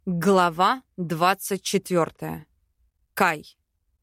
Глава 24. Кай.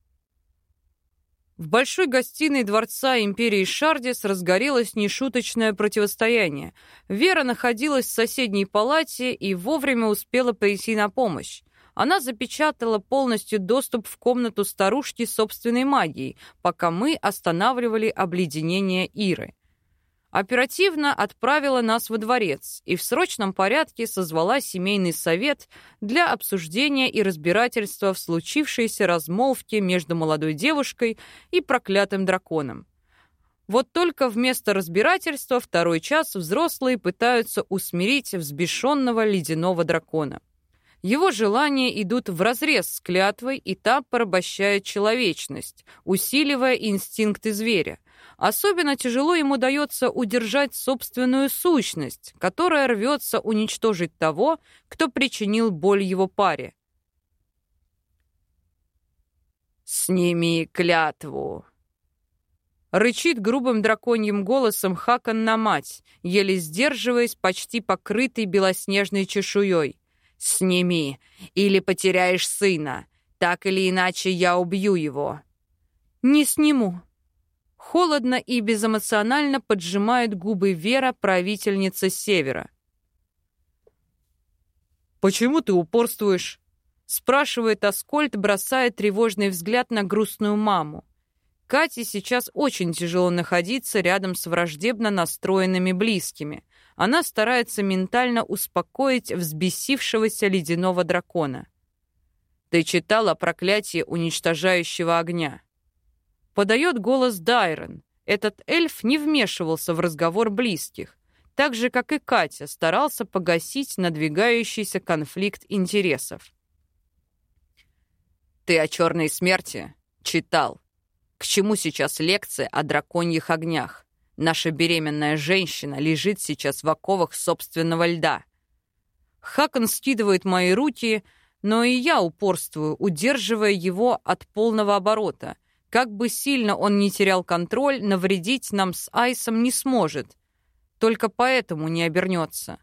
В большой гостиной дворца империи Шардис разгорелось нешуточное противостояние. Вера находилась в соседней палате и вовремя успела прийти на помощь. Она запечатала полностью доступ в комнату старушки собственной магией, пока мы останавливали обледенение Иры. Оперативно отправила нас во дворец и в срочном порядке созвала семейный совет для обсуждения и разбирательства в случившейся размолвке между молодой девушкой и проклятым драконом. Вот только вместо разбирательства второй час взрослые пытаются усмирить взбешенного ледяного дракона. Его желания идут вразрез с клятвой, и та порабощает человечность, усиливая инстинкты зверя. Особенно тяжело ему дается удержать собственную сущность, которая рвется уничтожить того, кто причинил боль его паре. «Сними клятву!» Рычит грубым драконьим голосом Хакон на мать, еле сдерживаясь, почти покрытый белоснежной чешуей. «Сними, или потеряешь сына. Так или иначе я убью его». «Не сниму». Холодно и безэмоционально поджимает губы Вера, правительница Севера. «Почему ты упорствуешь?» спрашивает Аскольд, бросая тревожный взгляд на грустную маму. Кате сейчас очень тяжело находиться рядом с враждебно настроенными близкими. Она старается ментально успокоить взбесившегося ледяного дракона. «Ты читала проклятие уничтожающего огня?» Подает голос Дайрон. Этот эльф не вмешивался в разговор близких, так же, как и Катя, старался погасить надвигающийся конфликт интересов. «Ты о черной смерти читал. К чему сейчас лекция о драконьих огнях? Наша беременная женщина лежит сейчас в оковах собственного льда». Хакон скидывает мои руки, но и я упорствую, удерживая его от полного оборота. Как бы сильно он ни терял контроль, навредить нам с Айсом не сможет. Только поэтому не обернется.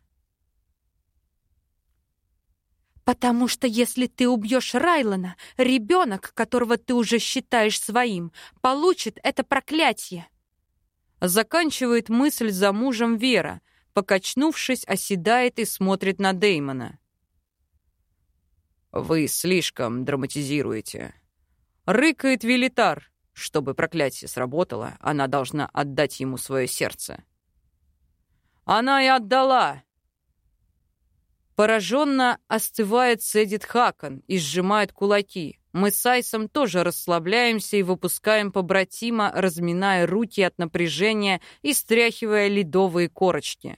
«Потому что если ты убьешь Райлана, ребенок, которого ты уже считаешь своим, получит это проклятие». Заканчивает мысль за мужем Вера, покачнувшись, оседает и смотрит на Дэймона. «Вы слишком драматизируете». Рыкает Велитар. Чтобы проклятие сработало, она должна отдать ему свое сердце. Она и отдала. Пораженно остывает, цедит Хакон и сжимает кулаки. Мы с Айсом тоже расслабляемся и выпускаем побратима, разминая руки от напряжения и стряхивая ледовые корочки.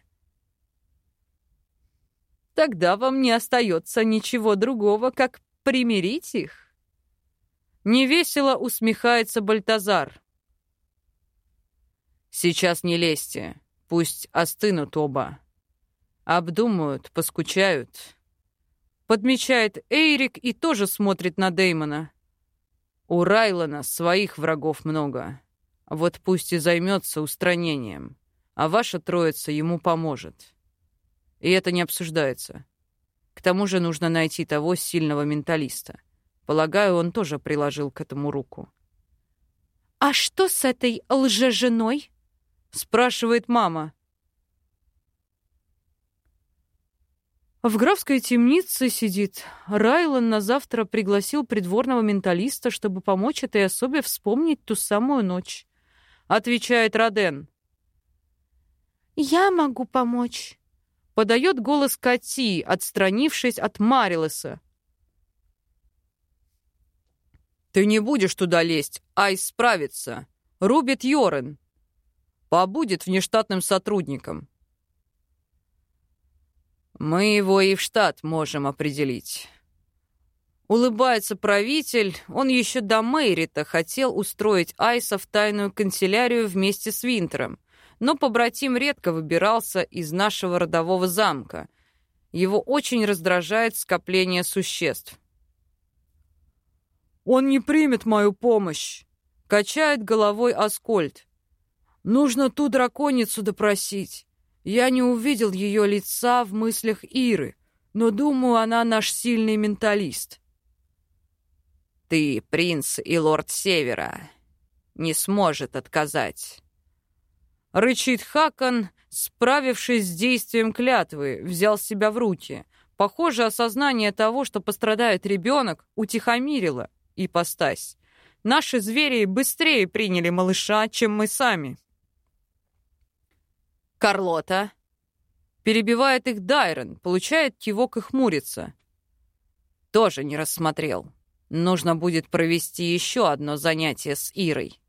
Тогда вам не остается ничего другого, как примирить их. Невесело усмехается Бальтазар. «Сейчас не лезьте. Пусть остынут оба. Обдумают, поскучают». Подмечает Эйрик и тоже смотрит на Дэймона. «У Райлана своих врагов много. Вот пусть и займется устранением, а ваша троица ему поможет. И это не обсуждается. К тому же нужно найти того сильного менталиста. Полагаю, он тоже приложил к этому руку». «А что с этой лжеженой?» спрашивает мама. В графской темнице сидит. Райлан на завтра пригласил придворного менталиста, чтобы помочь этой особе вспомнить ту самую ночь. Отвечает Роден. «Я могу помочь», подает голос Кати, отстранившись от Марилеса. «Ты не будешь туда лезть, Айс справится», — рубит Йорен. «Побудет внештатным сотрудником». «Мы его и в штат можем определить». Улыбается правитель. Он еще до Мэйрита хотел устроить Айса в тайную канцелярию вместе с Винтером, но побратим редко выбирался из нашего родового замка. Его очень раздражает скопление существ. «Он не примет мою помощь», — качает головой Аскольд. «Нужно ту драконицу допросить. Я не увидел ее лица в мыслях Иры, но, думаю, она наш сильный менталист. Ты принц и лорд Севера. Не сможет отказать. Рычит Хакон, справившись с действием клятвы, взял себя в руки. Похоже, осознание того, что пострадает ребенок, утихомирило ипостась. Наши звери быстрее приняли малыша, чем мы сами. Карлота. Перебивает их Дайрон, получает кивок и хмурится. Тоже не рассмотрел. Нужно будет провести еще одно занятие с Ирой.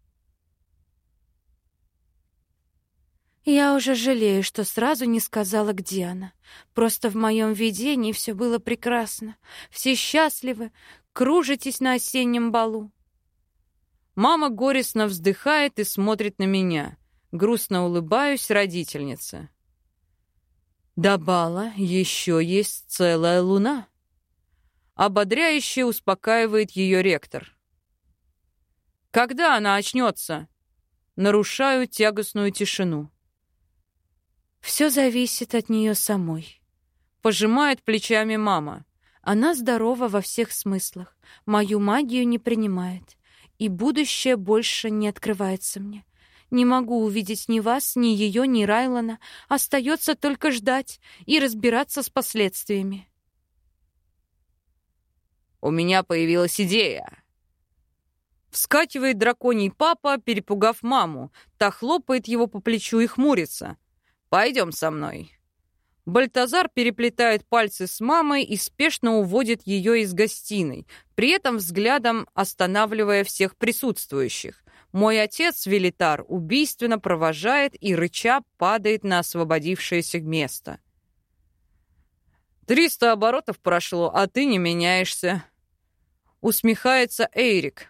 Я уже жалею, что сразу не сказала, где она. Просто в моем видении все было прекрасно. Все счастливы, кружитесь на осеннем балу. Мама горестно вздыхает и смотрит на меня. Грустно улыбаюсь родительнице. До бала еще есть целая луна. Ободряюще успокаивает ее ректор. Когда она очнется? Нарушаю тягостную тишину. Все зависит от нее самой. Пожимает плечами мама. Она здорова во всех смыслах. Мою магию не принимает. И будущее больше не открывается мне. Не могу увидеть ни вас, ни ее, ни Райлана. Остается только ждать и разбираться с последствиями. У меня появилась идея. Вскакивает драконий папа, перепугав маму. Та хлопает его по плечу и хмурится. Пойдем со мной. Бальтазар переплетает пальцы с мамой и спешно уводит ее из гостиной, при этом взглядом останавливая всех присутствующих. Мой отец, Велитар, убийственно провожает и, рыча, падает на освободившееся место. 300 оборотов прошло, а ты не меняешься. Усмехается Эйрик.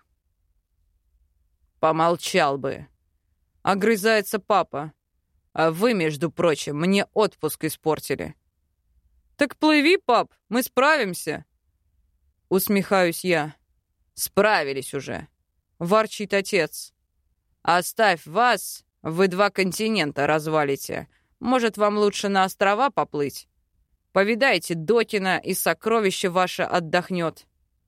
Помолчал бы. Огрызается папа. А вы, между прочим, мне отпуск испортили. Так плыви, пап, мы справимся. Усмехаюсь я. Справились уже. Ворчит отец. Оставь вас, вы 2 континента развалите. Может, вам лучше на острова поплыть? Повидайте Докина, и сокровище ваше отдохнет.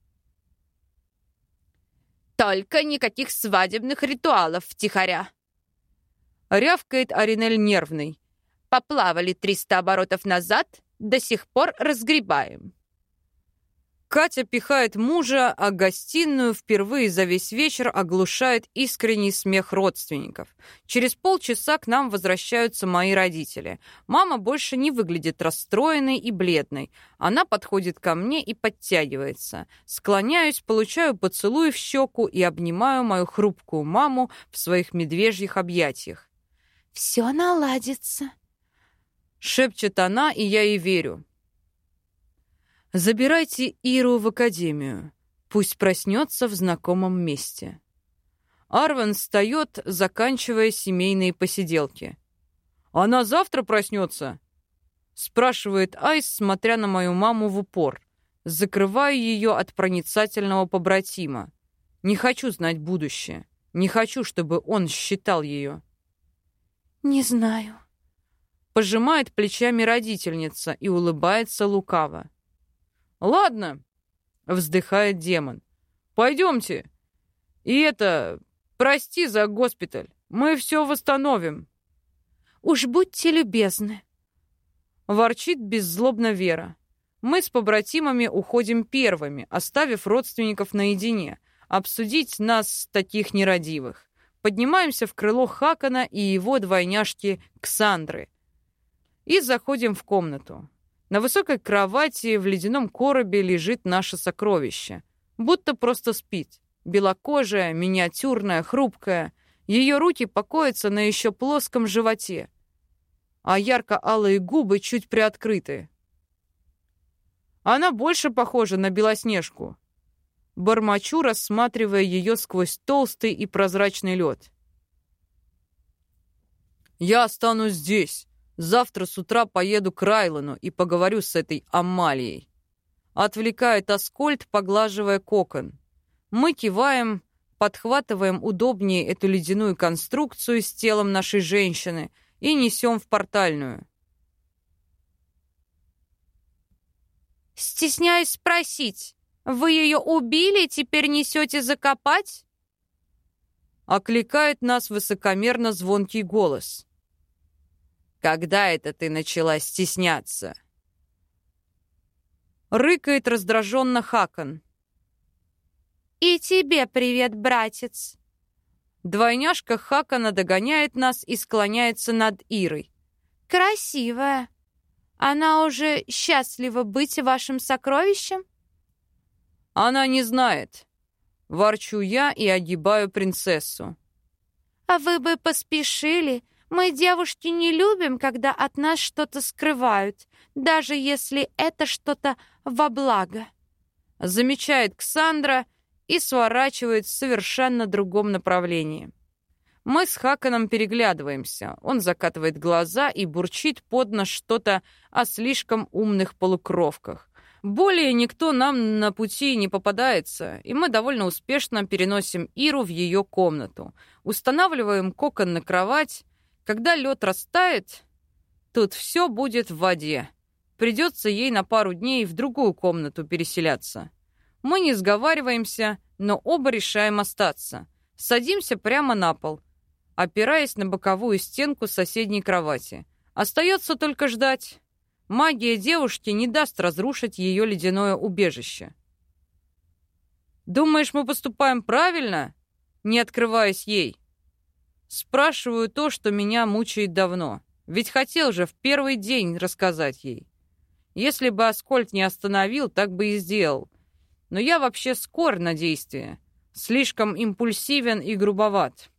Только никаких свадебных ритуалов втихаря. Рявкает Аринель нервный. Поплавали 300 оборотов назад, до сих пор разгребаем. Катя пихает мужа, а гостиную впервые за весь вечер оглушает искренний смех родственников. Через полчаса к нам возвращаются мои родители. Мама больше не выглядит расстроенной и бледной. Она подходит ко мне и подтягивается. Склоняюсь, получаю поцелуй в щеку и обнимаю мою хрупкую маму в своих медвежьих объятиях. «Все наладится», — шепчет она, и я ей верю. Забирайте Иру в академию. Пусть проснется в знакомом месте. Арвен встает, заканчивая семейные посиделки. «Она завтра проснется?» Спрашивает Айс, смотря на мою маму в упор. Закрываю ее от проницательного побратима. Не хочу знать будущее. Не хочу, чтобы он считал ее. «Не знаю». Пожимает плечами родительница и улыбается лукаво. «Ладно», — вздыхает демон. «Пойдемте. И прости за госпиталь. Мы все восстановим». «Уж будьте любезны», — ворчит беззлобно Вера. Мы с побратимами уходим первыми, оставив родственников наедине, обсудить нас, таких нерадивых. Поднимаемся в крыло Хакона и его двойняшки Ксандры и заходим в комнату. На высокой кровати в ледяном коробе лежит наше сокровище. Будто просто спит. Белокожая, миниатюрная, хрупкая. Ее руки покоятся на еще плоском животе, а ярко-алые губы чуть приоткрыты. Она больше похожа на Белоснежку. Бормочу, рассматривая ее сквозь толстый и прозрачный лед. «Я останусь здесь. Завтра с утра поеду к Райлану и поговорю с этой Амалией». Отвлекает Аскольд, поглаживая кокон. Мы киваем, подхватываем удобнее эту ледяную конструкцию с телом нашей женщины и несем в портальную. Стесняюсь спросить, вы ее убили и теперь несете закопать? Окликает нас высокомерно звонкий голос. Когда это ты начала стесняться? Рыкает раздраженно Хакон. И тебе привет, братец. Двойняшка Хакона догоняет нас и склоняется над Ирой. Красивая. Она уже счастлива быть вашим сокровищем? Она не знает. Ворчу я и огибаю принцессу. А вы бы поспешили. Мы, девушки, не любим, когда от нас что-то скрывают, даже если это что-то во благо. Замечает Ксандра и сворачивает в совершенно другом направлении. Мы с Хаконом переглядываемся. Он закатывает глаза и бурчит под нос что-то о слишком умных полукровках. Более никто нам на пути не попадается, и мы довольно успешно переносим Иру в ее комнату. Устанавливаем кокон на кровать. Когда лед растает, тут все будет в воде. Придется ей на пару дней в другую комнату переселяться. Мы не сговариваемся, но оба решаем остаться. Садимся прямо на пол, опираясь на боковую стенку соседней кровати. Остается только ждать. Магия девушки не даст разрушить ее ледяное убежище. «Думаешь, мы поступаем правильно?» Не открываясь ей. Спрашиваю то, что меня мучает давно. Ведь хотел же в первый день рассказать ей. Если бы Аскольд не остановил, так бы и сделал. Но я вообще скор на действие. Слишком импульсивен и грубоват.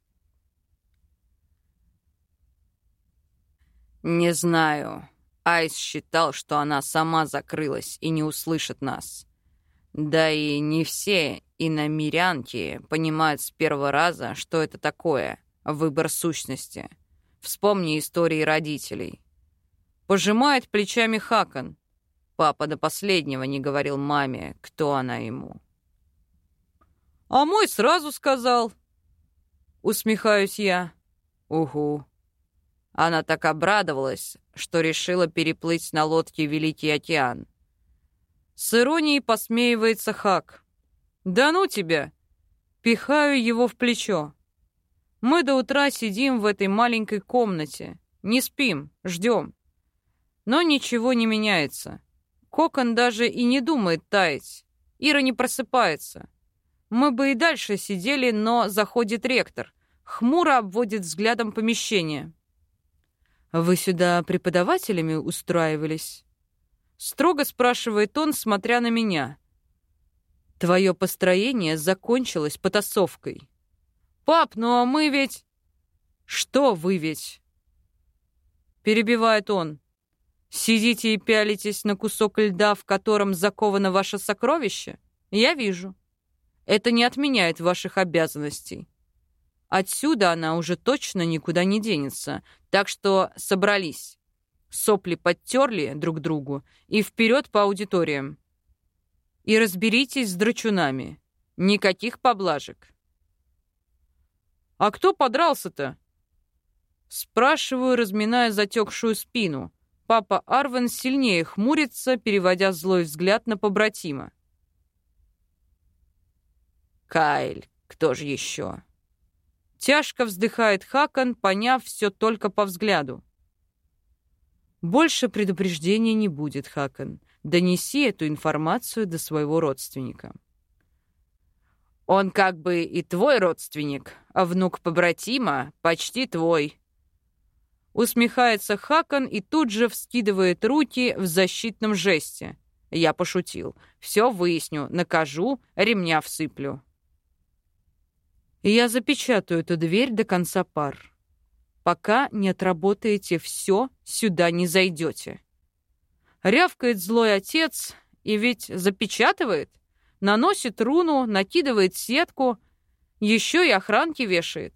Не знаю. Айс считал, что она сама закрылась и не услышит нас. Да и не все иномирянки понимают с первого раза, что это такое — выбор сущности. Вспомни истории родителей. Пожимает плечами Хакон. Папа до последнего не говорил маме, кто она ему. «А мой сразу сказал». Усмехаюсь я. «Угу». Она так обрадовалась, что решила переплыть на лодке Великий океан. С иронией посмеивается Хак. «Да ну тебя!» Пихаю его в плечо. Мы до утра сидим в этой маленькой комнате. Не спим, ждем. Но ничего не меняется. Кокон даже и не думает таять. Ира не просыпается. Мы бы и дальше сидели, но заходит ректор. Хмуро обводит взглядом помещение. «Вы сюда преподавателями устраивались?» Строго спрашивает он, смотря на меня. «Твое построение закончилось потасовкой». «Пап, ну а мы ведь...» «Что вы ведь?» Перебивает он. «Сидите и пялитесь на кусок льда, в котором заковано ваше сокровище? Я вижу. Это не отменяет ваших обязанностей. Отсюда она уже точно никуда не денется, так что собрались. Сопли подтерли друг другу и вперед по аудиториям. И разберитесь с драчунами. Никаких поблажек». «А кто подрался-то?» Спрашиваю, разминая затекшую спину. Папа Арвен сильнее хмурится, переводя злой взгляд на побратима. «Кайль, кто же еще?» Тяжко вздыхает Хакон, поняв все только по взгляду. «Больше предупреждения не будет, Хакон. Донеси эту информацию до своего родственника». «Он как бы и твой родственник, а внук побратима почти твой». Усмехается Хакон и тут же вскидывает руки в защитном жесте. Я пошутил. Все выясню, накажу, ремня всыплю. И я запечатаю эту дверь до конца пар. Пока не отработаете все, сюда не зайдете. Рявкает злой отец, и ведь запечатывает. Наносит руну, накидывает сетку, еще и охранки вешает.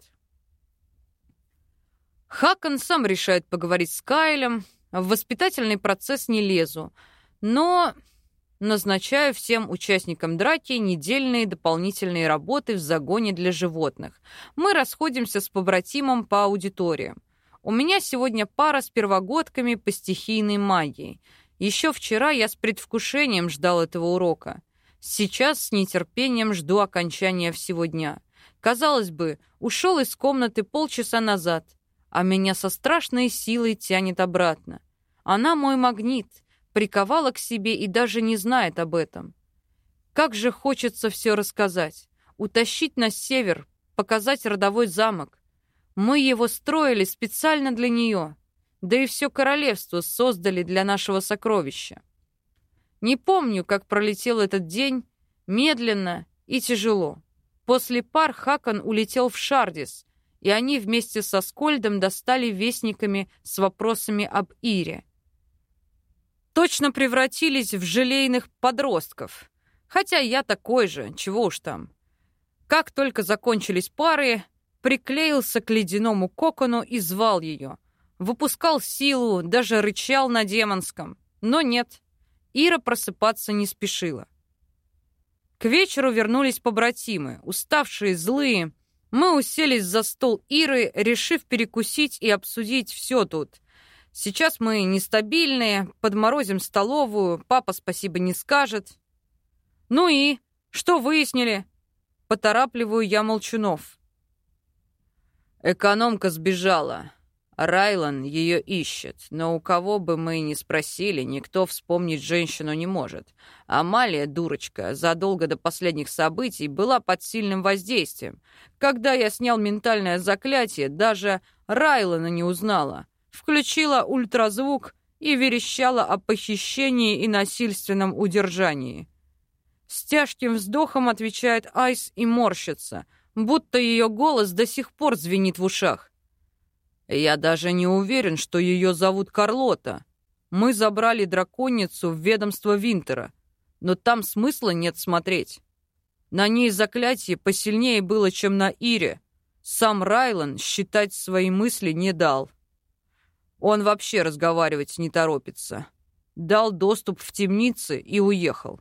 Хакон сам решает поговорить с Кайлем. В воспитательный процесс не лезу, но назначаю всем участникам драки недельные дополнительные работы в загоне для животных. Мы расходимся с побратимом по аудиториям. У меня сегодня пара с первогодками по стихийной магии. Еще вчера я с предвкушением ждал этого урока. Сейчас с нетерпением жду окончания всего дня. Казалось бы, ушел из комнаты полчаса назад, а меня со страшной силой тянет обратно. Она мой магнит, приковала к себе и даже не знает об этом. Как же хочется все рассказать, утащить на север, показать родовой замок. Мы его строили специально для нее, да и все королевство создали для нашего сокровища. Не помню, как пролетел этот день, медленно и тяжело. После пар Хакон улетел в Шардис, и они вместе со Скольдом достали вестниками с вопросами об Ире. Точно превратились в желейных подростков. Хотя я такой же, чего уж там. Как только закончились пары, приклеился к ледяному кокону и звал ее. Выпускал силу, даже рычал на демонском. Но нет, Ира просыпаться не спешила. К вечеру вернулись побратимы, уставшие, злые. Мы уселись за стол Иры, решив перекусить и обсудить все тут. Сейчас мы нестабильные, подморозим столовую, папа спасибо не скажет. Ну и что выяснили? Поторапливаю я молчунов. Экономка сбежала. Райлан ее ищет, но у кого бы мы ни спросили, никто вспомнить женщину не может. Амалия, дурочка, задолго до последних событий была под сильным воздействием. Когда я снял ментальное заклятие, даже Райлана не узнала. Включила ультразвук и верещала о похищении и насильственном удержании. С тяжким вздохом отвечает Айс и морщится, будто ее голос до сих пор звенит в ушах. Я даже не уверен, что ее зовут Карлота. Мы забрали драконицу в ведомство Винтера, но там смысла нет смотреть. На ней заклятие посильнее было, чем на Ире. Сам Райлан считать свои мысли не дал. Он вообще разговаривать не торопится. Дал доступ в темницы и уехал.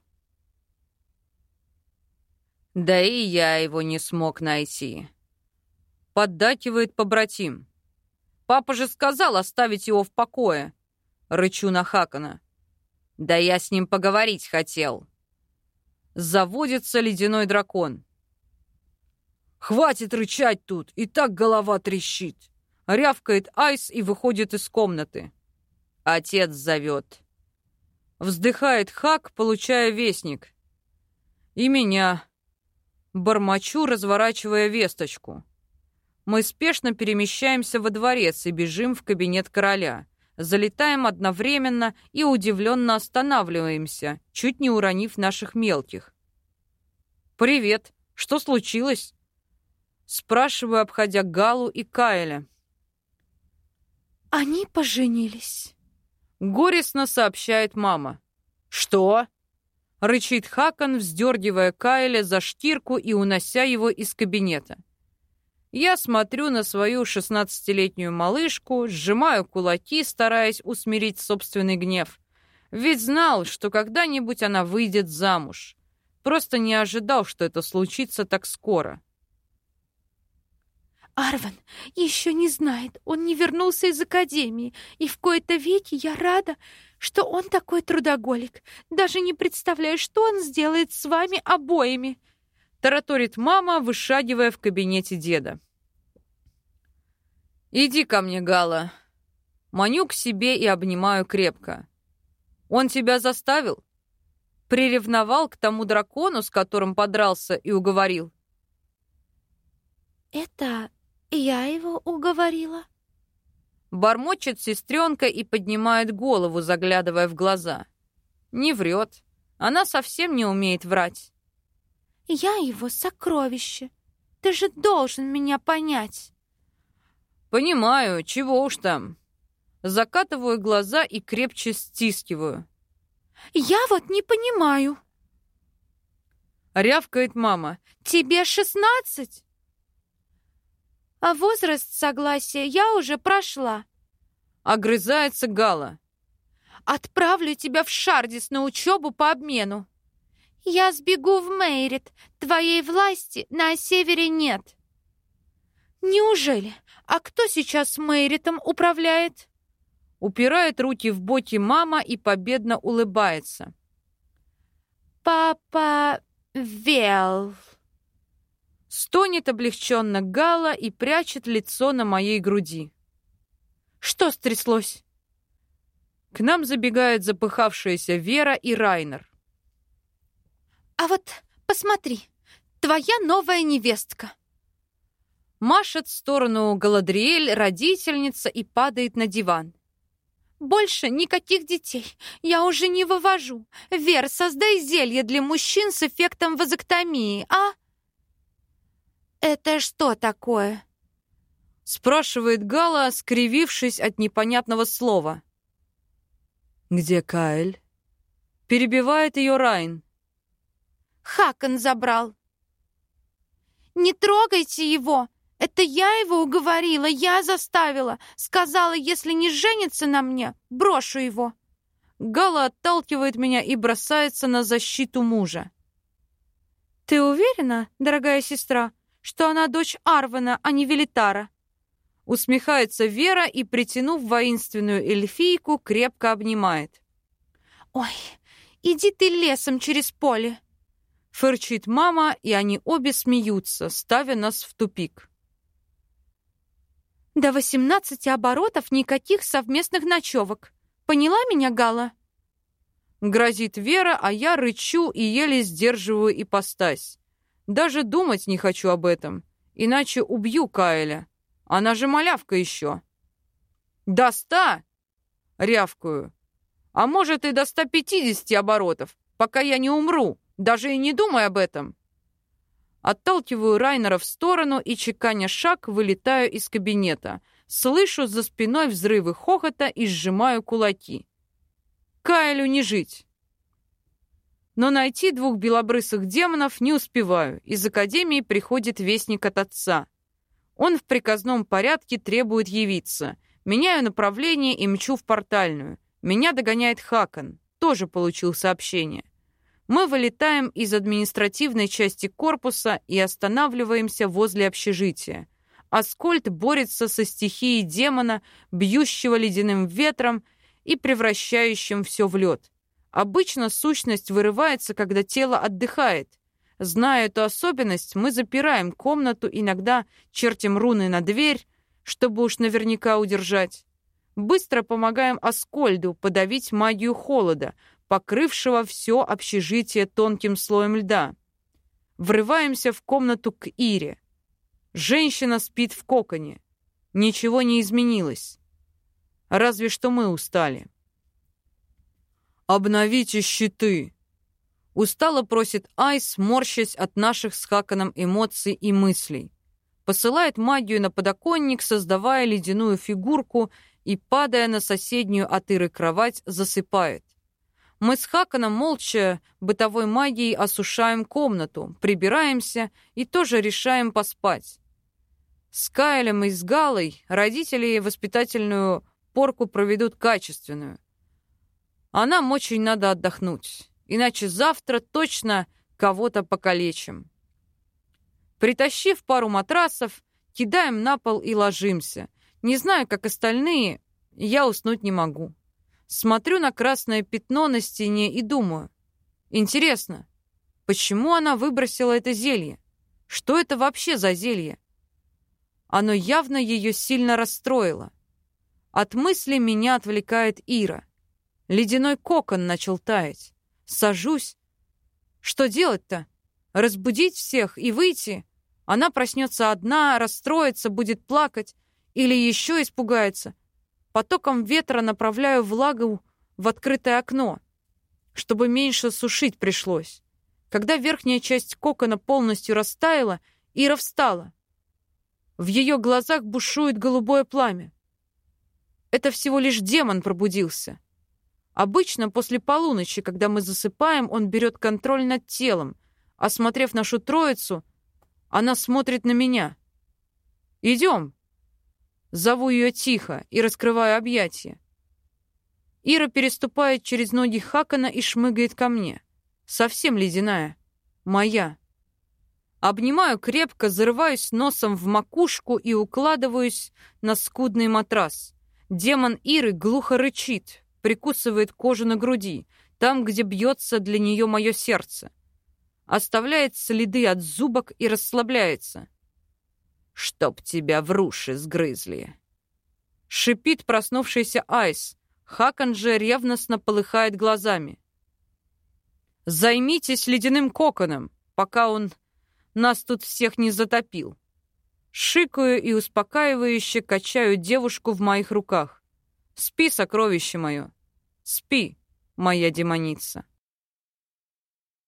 Да и я его не смог найти. Поддакивает побратим. Папа же сказал оставить его в покое. Рычу на Хакона. Да я с ним поговорить хотел. Заводится ледяной дракон. Хватит рычать тут, и так голова трещит. Рявкает Айс и выходит из комнаты. Отец зовет. Вздыхает Хак, получая вестник. И меня. Бормочу, разворачивая весточку. Мы спешно перемещаемся во дворец и бежим в кабинет короля. Залетаем одновременно и удивленно останавливаемся, чуть не уронив наших мелких. «Привет! Что случилось?» Спрашиваю, обходя Галу и Кайля. «Они поженились», — горестно сообщает мама. «Что?» — рычит Хакон, вздергивая Кайля за штирку и унося его из кабинета. Я смотрю на свою 16-летнюю малышку, сжимаю кулаки, стараясь усмирить собственный гнев. Ведь знал, что когда-нибудь она выйдет замуж. Просто не ожидал, что это случится так скоро. «Арван еще не знает, он не вернулся из академии, и в кои-то веки я рада, что он такой трудоголик. Даже не представляю, что он сделает с вами обоими», — тараторит мама, вышагивая в кабинете деда. «Иди ко мне, Гала». Маню к себе и обнимаю крепко. «Он тебя заставил? Приревновал к тому дракону, с которым подрался и уговорил?» «Это я его уговорила?» Бормочет сестренка и поднимает голову, заглядывая в глаза. Не врет. Она совсем не умеет врать. «Я его сокровище. Ты же должен меня понять». «Понимаю, чего уж там». Закатываю глаза и крепче стискиваю. «Я вот не понимаю». Рявкает мама. «Тебе 16? А возраст согласия я уже прошла». Огрызается Гала. «Отправлю тебя в Шардис на учебу по обмену. Я сбегу в Мейрит. Твоей власти на севере нет». «Неужели? А кто сейчас Мейритом управляет?» Упирает руки в боки мама и победно улыбается. «Папа вел». Стонет облегченно Гала и прячет лицо на моей груди. «Что стряслось?» К нам забегают запыхавшиеся Вера и Райнер. «А вот посмотри, твоя новая невестка». Машет в сторону Галадриэль родительница и падает на диван. «Больше никаких детей. Я уже не вывожу. Вер, создай зелье для мужчин с эффектом вазоктомии, а?» «Это что такое?» Спрашивает Гала, скривившись от непонятного слова. «Где Каэль?» Перебивает ее Райн. «Хакон забрал». «Не трогайте его! Это я его уговорила, я заставила. Сказала, если не женится на мне, брошу его». Гала отталкивает меня и бросается на защиту мужа. «Ты уверена, дорогая сестра, что она дочь Арвена, а не Велитара?» Усмехается Вера и, притянув воинственную эльфийку, крепко обнимает. «Ой, иди ты лесом через поле!» Фырчит мама, и они обе смеются, ставя нас в тупик. «До 18 оборотов никаких совместных ночевок. Поняла меня, Гала?» Грозит Вера, а я рычу и еле сдерживаю ипостась. Даже думать не хочу об этом, иначе убью Каэля. Она же малявка еще. «До 100!» — рявкаю. «А может, и до 150 оборотов, пока я не умру. Даже и не думай об этом». Отталкиваю Райнера в сторону и, чеканя шаг, вылетаю из кабинета. Слышу за спиной взрывы хохота и сжимаю кулаки. Каэлю не жить. Но найти двух белобрысых демонов не успеваю. Из академии приходит вестник от отца. Он в приказном порядке требует явиться. Меняю направление и мчу в портальную. Меня догоняет Хакон. Тоже получил сообщение. Мы вылетаем из административной части корпуса и останавливаемся возле общежития. Аскольд борется со стихией демона, бьющего ледяным ветром и превращающим все в лед. Обычно сущность вырывается, когда тело отдыхает. Зная эту особенность, мы запираем комнату, иногда чертим руны на дверь, чтобы уж наверняка удержать. Быстро помогаем Аскольду подавить магию холода, покрывшего все общежитие тонким слоем льда. Врываемся в комнату к Ире. Женщина спит в коконе. Ничего не изменилось. Разве что мы устали. «Обновите щиты!» Устало просит Айс, морщась от наших с Хаканом эмоций и мыслей. Посылает магию на подоконник, создавая ледяную фигурку и, падая на соседнюю от Иры кровать, засыпает. Мы с Хаканом молча бытовой магией осушаем комнату, прибираемся и тоже решаем поспать. С Каэлем и с Галой родители воспитательную порку проведут качественную. А нам очень надо отдохнуть, иначе завтра точно кого-то покалечим. Притащив пару матрасов, кидаем на пол и ложимся. Не знаю, как остальные, я уснуть не могу. Смотрю на красное пятно на стене и думаю. Интересно, почему она выбросила это зелье? Что это вообще за зелье? Оно явно ее сильно расстроило. От мысли меня отвлекает Ира. Ледяной кокон начал таять. Сажусь. Что делать-то? Разбудить всех и выйти? Она проснется одна, расстроится, будет плакать или еще испугается. Потоком ветра направляю влагу в открытое окно, чтобы меньше сушить пришлось. Когда верхняя часть кокона полностью растаяла, Ира встала. В ее глазах бушует голубое пламя. Это всего лишь демон пробудился. Обычно после полуночи, когда мы засыпаем, он берет контроль над телом. Осмотрев нашу троицу, она смотрит на меня. «Идем!» Зову ее тихо и раскрываю объятия. Ира переступает через ноги Хакана и шмыгает ко мне. Совсем ледяная. Моя. Обнимаю крепко, зарываюсь носом в макушку и укладываюсь на скудный матрас. Демон Иры глухо рычит, прикусывает кожу на груди, там, где бьется для нее мое сердце. Оставляет следы от зубок и расслабляется. «Чтоб тебя в руши сгрызли!» Шипит проснувшийся Айс. Хакон же ревностно полыхает глазами. «Займитесь ледяным коконом, пока он нас тут всех не затопил». Шикаю и успокаивающе качаю девушку в моих руках. «Спи, сокровище мое! Спи, моя демоница!»